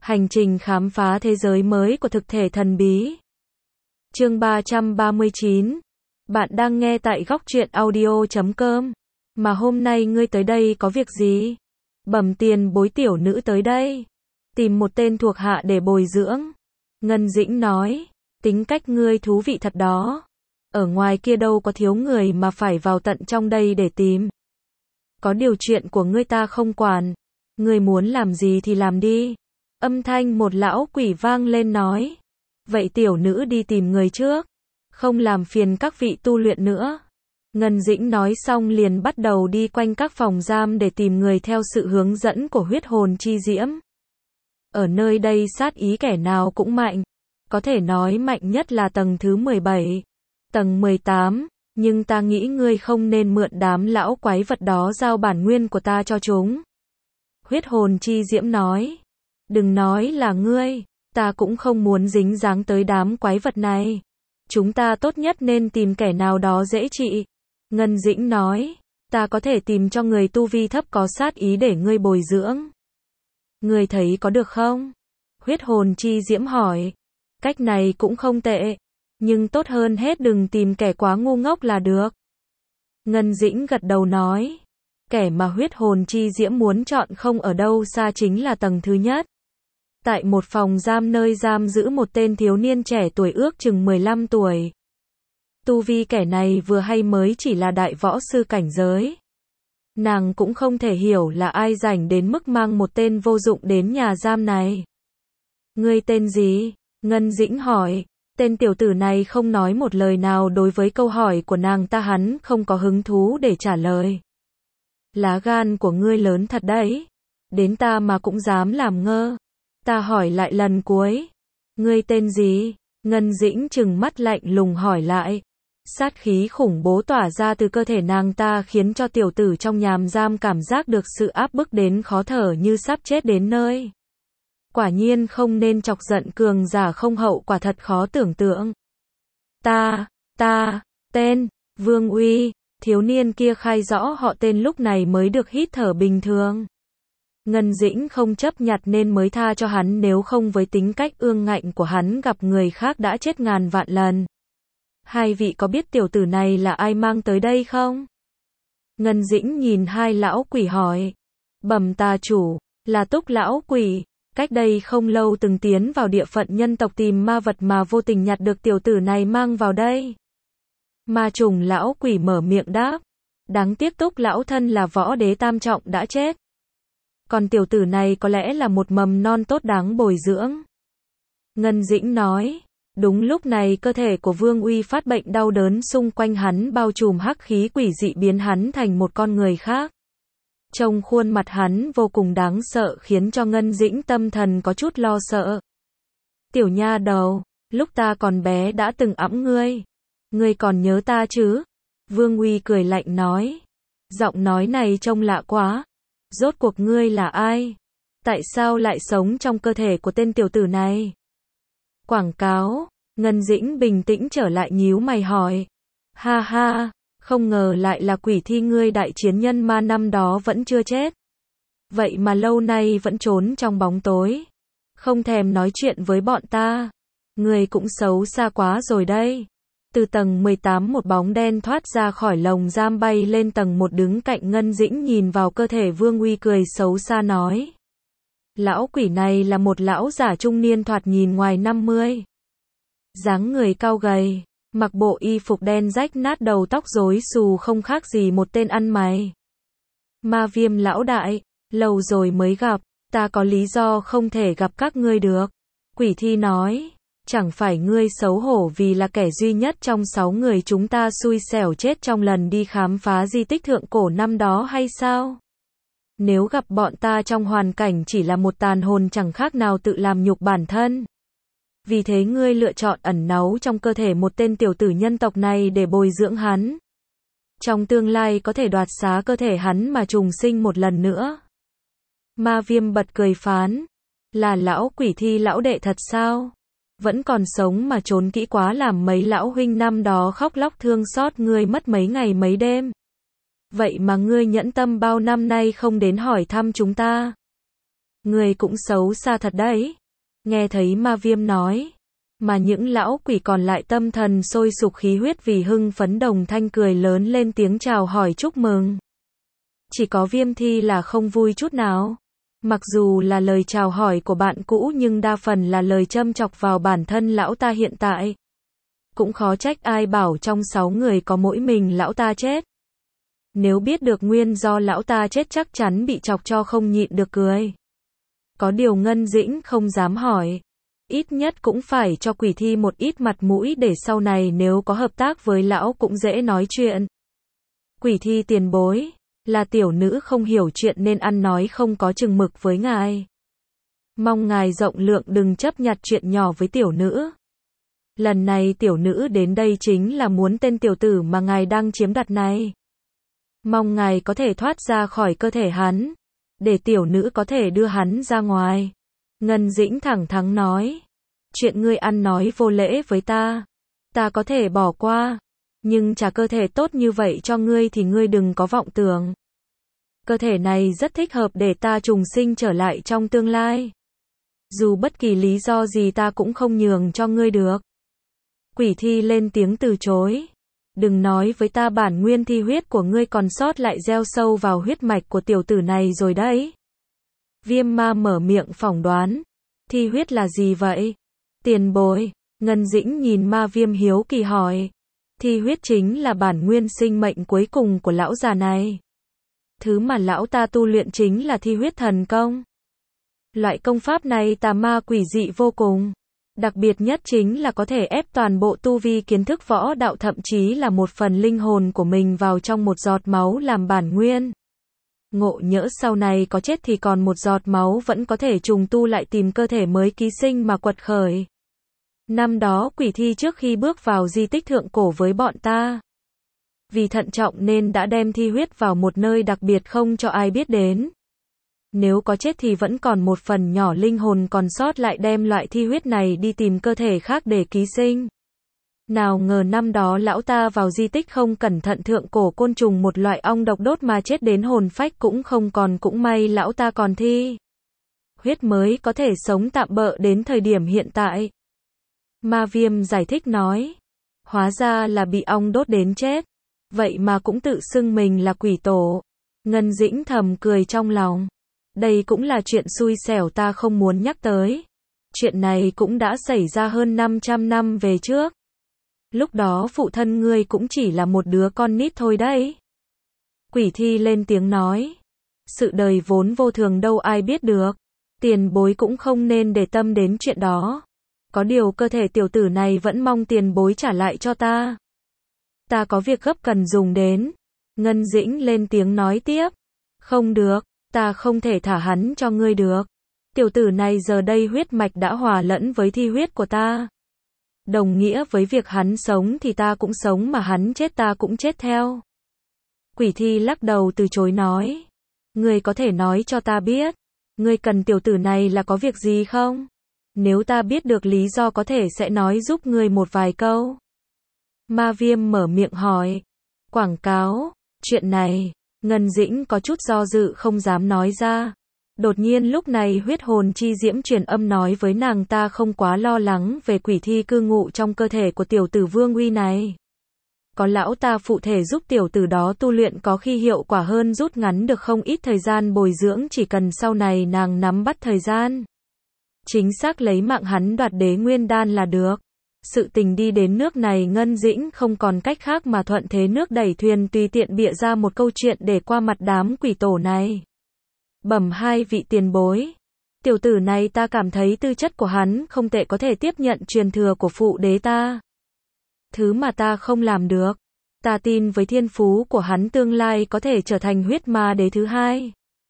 Hành trình khám phá thế giới mới của thực thể thần bí. Chương 339. Bạn đang nghe tại góc truyện audio.com. Mà hôm nay ngươi tới đây có việc gì? Bẩm tiền bối, tiểu nữ tới đây tìm một tên thuộc hạ để bồi dưỡng. Ngân Dĩnh nói, tính cách ngươi thú vị thật đó. Ở ngoài kia đâu có thiếu người mà phải vào tận trong đây để tìm. Có điều chuyện của ngươi ta không quản. Ngươi muốn làm gì thì làm đi. Âm thanh một lão quỷ vang lên nói. Vậy tiểu nữ đi tìm người trước. Không làm phiền các vị tu luyện nữa. Ngân Dĩnh nói xong liền bắt đầu đi quanh các phòng giam để tìm người theo sự hướng dẫn của huyết hồn chi diễm. Ở nơi đây sát ý kẻ nào cũng mạnh. Có thể nói mạnh nhất là tầng thứ 17. Tầng 18. Nhưng ta nghĩ ngươi không nên mượn đám lão quái vật đó giao bản nguyên của ta cho chúng. Huyết hồn chi diễm nói. Đừng nói là ngươi, ta cũng không muốn dính dáng tới đám quái vật này. Chúng ta tốt nhất nên tìm kẻ nào đó dễ trị. Ngân Dĩnh nói, ta có thể tìm cho người tu vi thấp có sát ý để ngươi bồi dưỡng. Ngươi thấy có được không? Huyết hồn chi diễm hỏi. Cách này cũng không tệ, nhưng tốt hơn hết đừng tìm kẻ quá ngu ngốc là được. Ngân Dĩnh gật đầu nói. Kẻ mà huyết hồn chi diễm muốn chọn không ở đâu xa chính là tầng thứ nhất. Tại một phòng giam nơi giam giữ một tên thiếu niên trẻ tuổi ước chừng 15 tuổi. Tu vi kẻ này vừa hay mới chỉ là đại võ sư cảnh giới. Nàng cũng không thể hiểu là ai rảnh đến mức mang một tên vô dụng đến nhà giam này. Ngươi tên gì? Ngân Dĩnh hỏi. Tên tiểu tử này không nói một lời nào đối với câu hỏi của nàng ta, hắn không có hứng thú để trả lời. Lá gan của ngươi lớn thật đấy. Đến ta mà cũng dám làm ngơ. Ta hỏi lại lần cuối. Ngươi tên gì? Ngân Dĩnh trừng mắt lạnh lùng hỏi lại. Sát khí khủng bố tỏa ra từ cơ thể nàng ta khiến cho tiểu tử trong nhàm giam cảm giác được sự áp bức đến khó thở như sắp chết đến nơi. Quả nhiên không nên chọc giận cường giả không hậu quả thật khó tưởng tượng. Tên, Vương Uy. Thiếu niên kia khai rõ họ tên lúc này mới được hít thở bình thường. Ngân Dĩnh không chấp nhặt nên mới tha cho hắn, nếu không với tính cách ương ngạnh của hắn gặp người khác đã chết ngàn vạn lần. Hai vị có biết tiểu tử này là ai mang tới đây không? Ngân Dĩnh nhìn hai lão quỷ hỏi. Bẩm tà chủ, là Túc lão quỷ. Cách đây không lâu từng tiến vào địa phận nhân tộc tìm ma vật mà vô tình nhặt được tiểu tử này mang vào đây. Ma trùng lão quỷ mở miệng đáp. Đáng tiếc Túc lão thân là võ đế tam trọng đã chết. Còn tiểu tử này có lẽ là một mầm non tốt đáng bồi dưỡng. Ngân Dĩnh nói. Đúng lúc này cơ thể của Vương Uy phát bệnh đau đớn, xung quanh hắn bao trùm hắc khí quỷ dị biến hắn thành một con người khác. Trông khuôn mặt hắn vô cùng đáng sợ khiến cho Ngân Dĩnh tâm thần có chút lo sợ. Tiểu nha đầu, lúc ta còn bé đã từng ẵm ngươi. Ngươi còn nhớ ta chứ? Vương Uy cười lạnh nói. Giọng nói này trông lạ quá. Rốt cuộc ngươi là ai? Tại sao lại sống trong cơ thể của tên tiểu tử này? Quảng cáo. Ngân Dĩnh bình tĩnh trở lại nhíu mày hỏi. Ha ha, không ngờ lại là quỷ thi ngươi, đại chiến nhân ma năm đó vẫn chưa chết. Vậy mà lâu nay vẫn trốn trong bóng tối. Không thèm nói chuyện với bọn ta. Ngươi cũng xấu xa quá rồi đây. Từ tầng 18 một bóng đen thoát ra khỏi lồng giam bay lên tầng 1 đứng cạnh Ngân Dĩnh nhìn vào cơ thể Vương Uy cười xấu xa nói. Lão quỷ này là một lão giả trung niên thoạt nhìn ngoài 50. Dáng người cao gầy, mặc bộ y phục đen rách nát, đầu tóc rối xù không khác gì một tên ăn mày. Ma Viêm lão đại, lâu rồi mới gặp, ta có lý do không thể gặp các ngươi được. Quỷ thi nói, chẳng phải ngươi xấu hổ vì là kẻ duy nhất trong 6 người chúng ta xui xẻo chết trong lần đi khám phá di tích thượng cổ năm đó hay sao? Nếu gặp bọn ta trong hoàn cảnh chỉ là một tàn hồn chẳng khác nào tự làm nhục bản thân. Vì thế ngươi lựa chọn ẩn náu trong cơ thể một tên tiểu tử nhân tộc này để bồi dưỡng hắn. Trong tương lai có thể đoạt xá cơ thể hắn mà trùng sinh một lần nữa. Ma Viêm bật cười phán. Là lão quỷ thi lão đệ thật sao? Vẫn còn sống mà trốn kỹ quá, làm mấy lão huynh năm đó khóc lóc thương xót ngươi mất mấy ngày mấy đêm. Vậy mà ngươi nhẫn tâm bao năm nay không đến hỏi thăm chúng ta. Ngươi cũng xấu xa thật đấy. Nghe thấy ma viêm nói. Mà những lão quỷ còn lại tâm thần sôi sục khí huyết vì hưng phấn đồng thanh cười lớn lên tiếng chào hỏi chúc mừng. Chỉ có Viêm Thi là không vui chút nào. Mặc dù là lời chào hỏi của bạn cũ nhưng đa phần là lời châm chọc vào bản thân lão ta hiện tại. Cũng khó trách ai bảo trong 6 người có mỗi mình lão ta chết. Nếu biết được nguyên do lão ta chết chắc chắn bị chọc cho không nhịn được cười. Có điều Ngân Dĩnh không dám hỏi. Ít nhất cũng phải cho Quỷ Thi một ít mặt mũi để sau này nếu có hợp tác với lão cũng dễ nói chuyện. Quỷ Thi tiền bối, là tiểu nữ không hiểu chuyện nên ăn nói không có chừng mực với ngài. Mong ngài rộng lượng đừng chấp nhặt chuyện nhỏ với tiểu nữ. Lần này tiểu nữ đến đây chính là muốn tên tiểu tử mà ngài đang chiếm đoạt này. Mong ngài có thể thoát ra khỏi cơ thể hắn, để tiểu nữ có thể đưa hắn ra ngoài. Ngân Dĩnh thẳng thắn nói, chuyện ngươi ăn nói vô lễ với ta có thể bỏ qua, nhưng trả cơ thể tốt như vậy cho ngươi thì ngươi đừng có vọng tưởng. Cơ thể này rất thích hợp để ta trùng sinh trở lại trong tương lai. Dù bất kỳ lý do gì ta cũng không nhường cho ngươi được. Quỷ Thi lên tiếng từ chối. Đừng nói với ta bản nguyên thi huyết của ngươi còn sót lại gieo sâu vào huyết mạch của tiểu tử này rồi đấy. Viêm Ma mở miệng phỏng đoán. Thi huyết là gì vậy? Tiền bối. Ngân Dĩnh nhìn Ma Viêm hiếu kỳ hỏi. Thi huyết chính là bản nguyên sinh mệnh cuối cùng của lão già này. Thứ mà lão ta tu luyện chính là thi huyết thần công. Loại công pháp này tà ma quỷ dị vô cùng. Đặc biệt nhất chính là có thể ép toàn bộ tu vi kiến thức võ đạo thậm chí là một phần linh hồn của mình vào trong một giọt máu làm bản nguyên. Ngộ nhỡ sau này có chết thì còn một giọt máu vẫn có thể trùng tu lại tìm cơ thể mới ký sinh mà quật khởi. Năm đó Quỷ Thi trước khi bước vào di tích thượng cổ với bọn ta, vì thận trọng nên đã đem thi huyết vào một nơi đặc biệt không cho ai biết đến. Nếu có chết thì vẫn còn một phần nhỏ linh hồn còn sót lại đem loại thi huyết này đi tìm cơ thể khác để ký sinh. Nào ngờ năm đó lão ta vào di tích không cẩn thận thượng cổ côn trùng một loại ong độc đốt mà chết đến hồn phách cũng không còn, cũng may lão ta còn thi huyết mới có thể sống tạm bợ đến thời điểm hiện tại. Ma Viêm giải thích nói, hóa ra là bị ong đốt đến chết, vậy mà cũng tự xưng mình là quỷ tổ. Ngân Dĩnh thầm cười trong lòng, đây cũng là chuyện xui xẻo ta không muốn nhắc tới. Chuyện này cũng đã xảy ra hơn 500 năm về trước. Lúc đó phụ thân ngươi cũng chỉ là một đứa con nít thôi đấy. Quỷ Thi lên tiếng nói, sự đời vốn vô thường đâu ai biết được. Tiền bối cũng không nên để tâm đến chuyện đó. Có điều cơ thể tiểu tử này vẫn mong tiền bối trả lại cho ta. Ta có việc gấp cần dùng đến. Ngân Dĩnh lên tiếng nói tiếp. Không được, ta không thể thả hắn cho ngươi được. Tiểu tử này giờ đây huyết mạch đã hòa lẫn với thi huyết của ta. Đồng nghĩa với việc hắn sống thì ta cũng sống mà hắn chết ta cũng chết theo. Quỷ Thi lắc đầu từ chối nói. Ngươi có thể nói cho ta biết, ngươi cần tiểu tử này là có việc gì không? Nếu ta biết được lý do có thể sẽ nói giúp ngươi một vài câu. Ma Viêm mở miệng hỏi. Quảng cáo, chuyện này, Ngân Dĩnh có chút do dự không dám nói ra. Đột nhiên lúc này huyết hồn chi diễm truyền âm nói với nàng ta không quá lo lắng về quỷ thi cư ngụ trong cơ thể của tiểu tử Vương Uy này. Có lão ta phụ thể giúp tiểu tử đó tu luyện có khi hiệu quả hơn, rút ngắn được không ít thời gian bồi dưỡng, chỉ cần sau này nàng nắm bắt thời gian. Chính xác lấy mạng hắn đoạt Đế Nguyên Đan là được. Sự tình đi đến nước này Ngân Dĩnh không còn cách khác mà thuận thế nước đẩy thuyền tùy tiện bịa ra một câu chuyện để qua mặt đám quỷ tổ này. Bẩm hai vị tiền bối. Tiểu tử này ta cảm thấy tư chất của hắn không tệ, có thể tiếp nhận truyền thừa của phụ đế ta. Thứ mà ta không làm được. Ta tin với thiên phú của hắn tương lai có thể trở thành huyết ma đế thứ hai.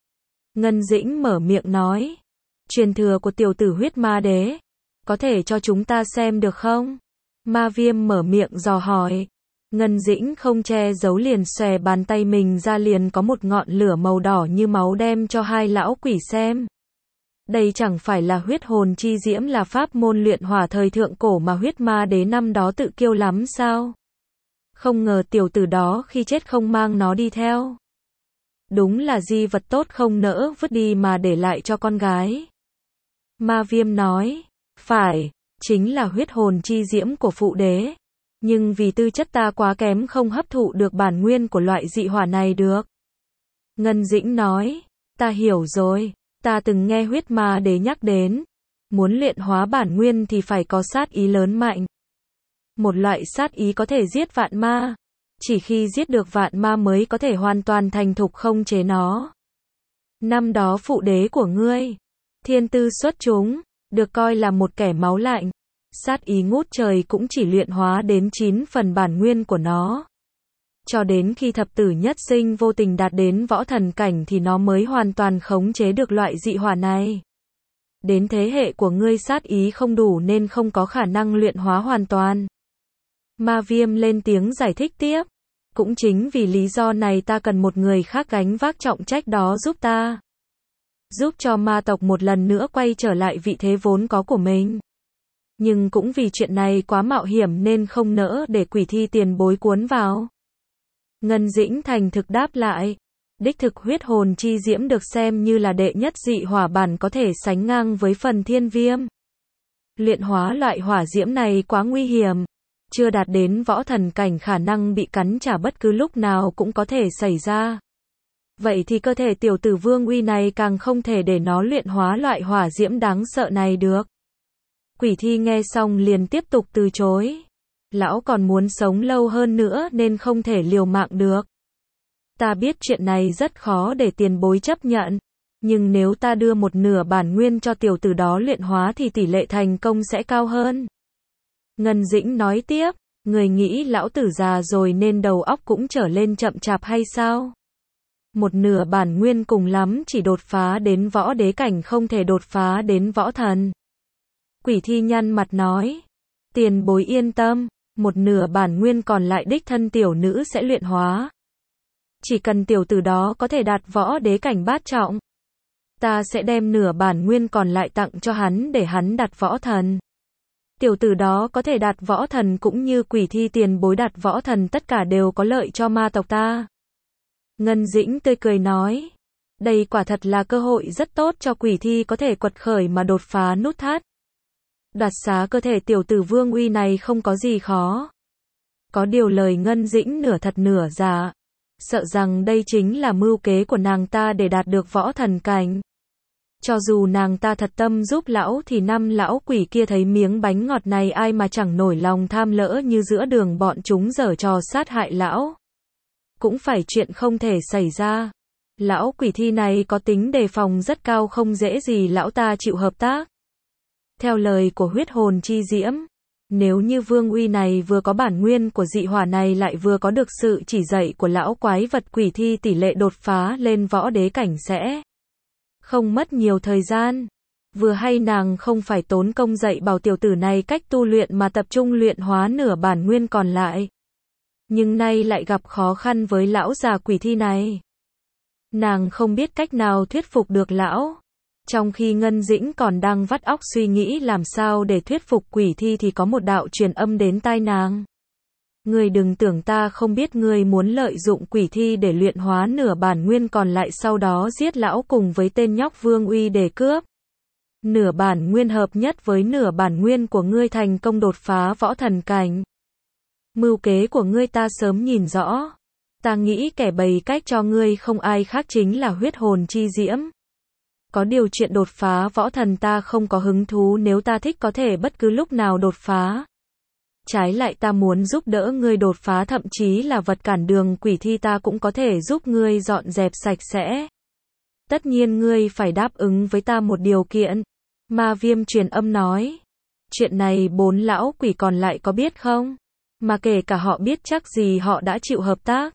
Ngân Dĩnh mở miệng nói. Truyền thừa của tiểu tử huyết ma đế. Có thể cho chúng ta xem được không? Ma Viêm mở miệng dò hỏi. Ngân Dĩnh không che giấu liền xòe bàn tay mình ra, liền có một ngọn lửa màu đỏ như máu đem cho hai lão quỷ xem. Đây chẳng phải là huyết hồn chi diễm, là pháp môn luyện hỏa thời thượng cổ mà huyết ma đế năm đó tự kiêu lắm sao? Không ngờ tiểu tử đó khi chết không mang nó đi theo. Đúng là di vật tốt không nỡ vứt đi mà để lại cho con gái. Ma Viêm nói, phải, chính là huyết hồn chi diễm của phụ đế. Nhưng vì tư chất ta quá kém không hấp thụ được bản nguyên của loại dị hỏa này được. Ngân Dĩnh nói, ta hiểu rồi, ta từng nghe huyết ma đế nhắc đến. Muốn luyện hóa bản nguyên thì phải có sát ý lớn mạnh. Một loại sát ý có thể giết vạn ma. Chỉ khi giết được vạn ma mới có thể hoàn toàn thành thục không chế nó. Năm đó phụ đế của ngươi, thiên tư xuất chúng, được coi là một kẻ máu lạnh. Sát ý ngút trời cũng chỉ luyện hóa đến 9 phần bản nguyên của nó. Cho đến khi thập tử nhất sinh vô tình đạt đến võ thần cảnh thì nó mới hoàn toàn khống chế được loại dị hỏa này. Đến thế hệ của ngươi sát ý không đủ nên không có khả năng luyện hóa hoàn toàn. Ma Viêm lên tiếng giải thích tiếp. Cũng chính vì lý do này ta cần một người khác gánh vác trọng trách đó giúp ta. Giúp cho ma tộc một lần nữa quay trở lại vị thế vốn có của mình. Nhưng cũng vì chuyện này quá mạo hiểm nên không nỡ để Quỷ Thi tiền bối cuốn vào. Ngân Dĩnh thành thực đáp lại. Đích thực huyết hồn chi diễm được xem như là đệ nhất dị hỏa bản có thể sánh ngang với phần thiên viêm. Luyện hóa loại hỏa diễm này quá nguy hiểm. Chưa đạt đến võ thần cảnh khả năng bị cắn trả bất cứ lúc nào cũng có thể xảy ra. Vậy thì cơ thể tiểu tử Vương Uy này càng không thể để nó luyện hóa loại hỏa diễm đáng sợ này được. Quỷ Thi nghe xong liền tiếp tục từ chối. Lão còn muốn sống lâu hơn nữa nên không thể liều mạng được. Ta biết chuyện này rất khó để tiền bối chấp nhận. Nhưng nếu ta đưa một nửa bản nguyên cho tiểu tử đó luyện hóa thì tỷ lệ thành công sẽ cao hơn. Ngân Dĩnh nói tiếp, người nghĩ lão tử già rồi nên đầu óc cũng trở lên chậm chạp hay sao? Một nửa bản nguyên cùng lắm chỉ đột phá đến võ đế cảnh không thể đột phá đến võ thần. Quỷ Thi nhăn mặt nói, tiền bối yên tâm, một nửa bản nguyên còn lại đích thân tiểu nữ sẽ luyện hóa. Chỉ cần tiểu tử đó có thể đạt võ đế cảnh bát trọng, ta sẽ đem nửa bản nguyên còn lại tặng cho hắn để hắn đạt võ thần. Tiểu tử đó có thể đạt võ thần cũng như Quỷ Thi tiền bối đạt võ thần, tất cả đều có lợi cho ma tộc ta. Ngân Dĩnh tươi cười nói, đây quả thật là cơ hội rất tốt cho Quỷ Thi có thể quật khởi mà đột phá nút thắt. Đoạt xá cơ thể tiểu tử Vương Uy này không có gì khó. Có điều lời Ngân Dĩnh nửa thật nửa giả, sợ rằng đây chính là mưu kế của nàng ta để đạt được võ thần cảnh. Cho dù nàng ta thật tâm giúp lão thì năm lão quỷ kia thấy miếng bánh ngọt này ai mà chẳng nổi lòng tham, lỡ như giữa đường bọn chúng giở trò sát hại lão. Cũng phải chuyện không thể xảy ra. Lão Quỷ Thi này có tính đề phòng rất cao, không dễ gì lão ta chịu hợp tác. Theo lời của huyết hồn chi diễm, nếu như Vương Uy này vừa có bản nguyên của dị hỏa này lại vừa có được sự chỉ dạy của lão quái vật Quỷ Thi, tỷ lệ đột phá lên võ đế cảnh sẽ không mất nhiều thời gian. Vừa hay nàng không phải tốn công dạy bảo tiểu tử này cách tu luyện mà tập trung luyện hóa nửa bản nguyên còn lại. Nhưng nay lại gặp khó khăn với lão già Quỷ Thi này. Nàng không biết cách nào thuyết phục được lão. Trong khi Ngân Dĩnh còn đang vắt óc suy nghĩ làm sao để thuyết phục Quỷ Thi thì có một đạo truyền âm đến tai nàng. Ngươi đừng tưởng ta không biết ngươi muốn lợi dụng Quỷ Thi để luyện hóa nửa bản nguyên còn lại, sau đó giết lão cùng với tên nhóc Vương Uy để cướp nửa bản nguyên hợp nhất với nửa bản nguyên của ngươi thành công đột phá võ thần cảnh. Mưu kế của ngươi ta sớm nhìn rõ. Ta nghĩ kẻ bày cách cho ngươi không ai khác chính là huyết hồn chi diễm. Có điều chuyện đột phá võ thần ta không có hứng thú, nếu ta thích có thể bất cứ lúc nào đột phá. Trái lại ta muốn giúp đỡ ngươi đột phá, thậm chí là vật cản đường Quỷ Thi ta cũng có thể giúp ngươi dọn dẹp sạch sẽ. Tất nhiên ngươi phải đáp ứng với ta một điều kiện. Ma Viêm truyền âm nói. Chuyện này 4 lão quỷ còn lại có biết không? Mà kể cả họ biết chắc gì họ đã chịu hợp tác.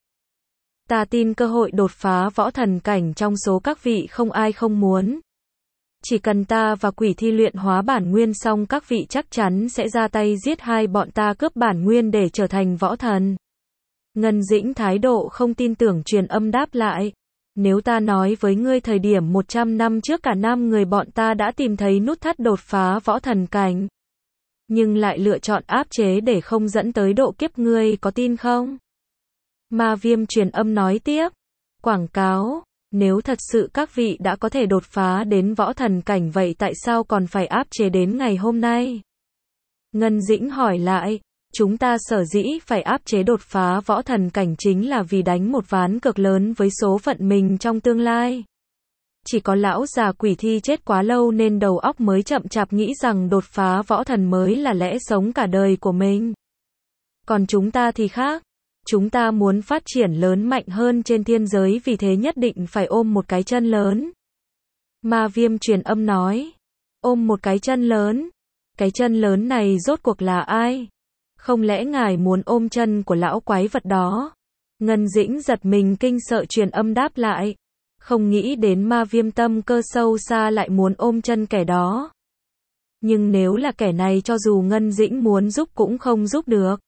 Ta tin cơ hội đột phá võ thần cảnh trong số các vị không ai không muốn. Chỉ cần ta và Quỷ Thi luyện hóa bản nguyên xong, các vị chắc chắn sẽ ra tay giết hai bọn ta, cướp bản nguyên để trở thành võ thần. Ngân Dĩnh thái độ không tin tưởng truyền âm đáp lại. Nếu ta nói với ngươi thời điểm 100 năm trước cả 5 người bọn ta đã tìm thấy nút thắt đột phá võ thần cảnh, nhưng lại lựa chọn áp chế để không dẫn tới độ kiếp, ngươi có tin không? Ma Viêm truyền âm nói tiếp. Quảng cáo. Nếu thật sự các vị đã có thể đột phá đến võ thần cảnh vậy tại sao còn phải áp chế đến ngày hôm nay? Ngân Dĩnh hỏi lại, chúng ta sở dĩ phải áp chế đột phá võ thần cảnh chính là vì đánh một ván cược lớn với số phận mình trong tương lai. Chỉ có lão già quỷ thi chết quá lâu nên đầu óc mới chậm chạp nghĩ rằng đột phá võ thần mới là lẽ sống cả đời của mình. Còn chúng ta thì khác. Chúng ta muốn phát triển lớn mạnh hơn trên thiên giới vì thế nhất định phải ôm một cái chân lớn. Ma Viêm truyền âm nói. Ôm một cái chân lớn. Cái chân lớn này rốt cuộc là ai? Không lẽ ngài muốn ôm chân của lão quái vật đó? Ngân Dĩnh giật mình kinh sợ truyền âm đáp lại. Không nghĩ đến Ma Viêm tâm cơ sâu xa lại muốn ôm chân kẻ đó. Nhưng nếu là kẻ này cho dù Ngân Dĩnh muốn giúp cũng không giúp được.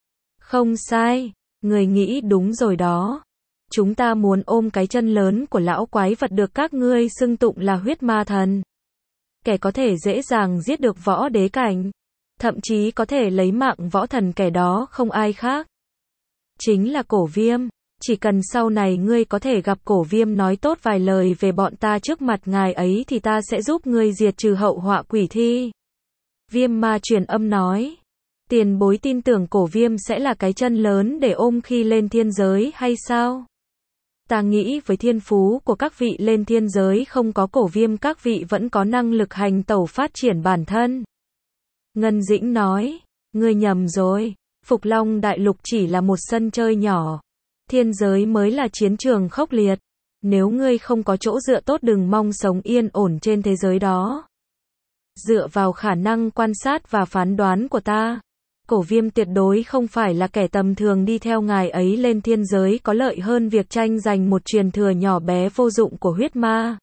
Không sai, người nghĩ đúng rồi đó. Chúng ta muốn ôm cái chân lớn của lão quái vật được các ngươi xưng tụng là huyết ma thần. Kẻ có thể dễ dàng giết được võ đế cảnh. Thậm chí có thể lấy mạng võ thần kẻ đó không ai khác. Chính là Cổ Viêm. Chỉ cần sau này ngươi có thể gặp Cổ Viêm nói tốt vài lời về bọn ta trước mặt ngài ấy thì ta sẽ giúp ngươi diệt trừ hậu họa quỷ thi. Viêm ma truyền âm nói. Tiền bối tin tưởng Cổ Viêm sẽ là cái chân lớn để ôm khi lên thiên giới hay sao? Ta nghĩ với thiên phú của các vị lên thiên giới không có Cổ Viêm các vị vẫn có năng lực hành tẩu phát triển bản thân. Ngân Dĩnh nói, ngươi nhầm rồi, Phục Long Đại Lục chỉ là một sân chơi nhỏ. Thiên giới mới là chiến trường khốc liệt. Nếu ngươi không có chỗ dựa tốt đừng mong sống yên ổn trên thế giới đó. Dựa vào khả năng quan sát và phán đoán của ta, Cổ Viêm tuyệt đối không phải là kẻ tầm thường đi theo ngài ấy lên thiên giới có lợi hơn việc tranh giành một truyền thừa nhỏ bé vô dụng của huyết ma.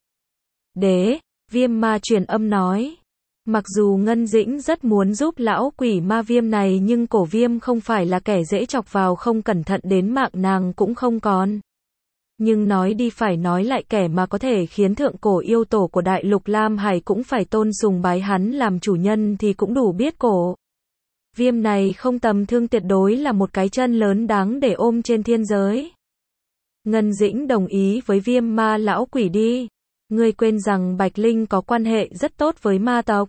Đế, Viêm ma truyền âm nói. Mặc dù Ngân Dĩnh rất muốn giúp lão quỷ ma Viêm này nhưng Cổ Viêm không phải là kẻ dễ chọc vào không cẩn thận đến mạng nàng cũng không còn. Nhưng nói đi phải nói lại kẻ mà có thể khiến thượng cổ yêu tổ của đại lục Lam Hải cũng phải tôn sùng bái hắn làm chủ nhân thì cũng đủ biết Cổ Viêm này không tầm thường tuyệt đối là một cái chân lớn đáng để ôm trên thiên giới. Ngân Dĩnh đồng ý với Viêm ma lão quỷ đi. Ngươi quên rằng Bạch Linh có quan hệ rất tốt với ma tộc.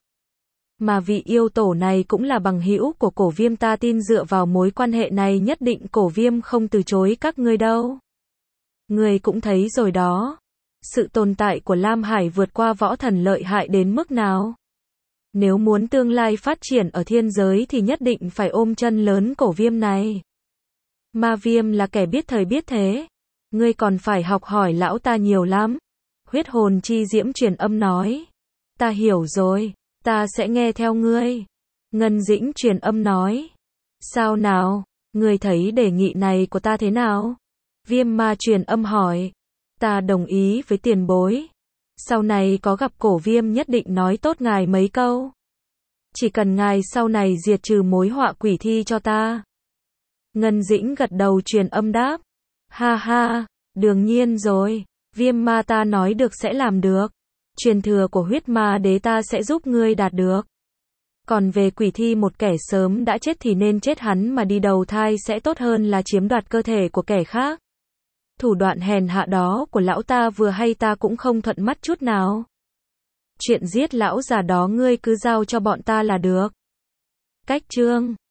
Mà vị yêu tổ này cũng là bằng hữu của Cổ Viêm ta tin dựa vào mối quan hệ này nhất định Cổ Viêm không từ chối các ngươi đâu. Ngươi cũng thấy rồi đó. Sự tồn tại của Lam Hải vượt qua võ thần lợi hại đến mức nào. Nếu muốn tương lai phát triển ở thiên giới thì nhất định phải ôm chân lớn Cổ Viêm này. Ma Viêm là kẻ biết thời biết thế. Ngươi còn phải học hỏi lão ta nhiều lắm. Huyết hồn chi diễm truyền âm nói. Ta hiểu rồi, ta sẽ nghe theo ngươi. Ngân Dĩnh truyền âm nói. Sao nào, ngươi thấy đề nghị này của ta thế nào? Viêm ma truyền âm hỏi. Ta đồng ý với tiền bối. Sau này có gặp Cổ Viêm nhất định nói tốt ngài mấy câu. Chỉ cần ngài sau này diệt trừ mối họa quỷ thi cho ta. Ngân Dĩnh gật đầu truyền âm đáp. Ha ha, đương nhiên rồi. Viêm ma ta nói được sẽ làm được. Truyền thừa của huyết ma đế ta sẽ giúp ngươi đạt được. Còn về quỷ thi một kẻ sớm đã chết thì nên chết hắn mà đi đầu thai sẽ tốt hơn là chiếm đoạt cơ thể của kẻ khác. Thủ đoạn hèn hạ đó của lão ta vừa hay ta cũng không thuận mắt chút nào. Chuyện giết lão già đó ngươi cứ giao cho bọn ta là được. Cách chương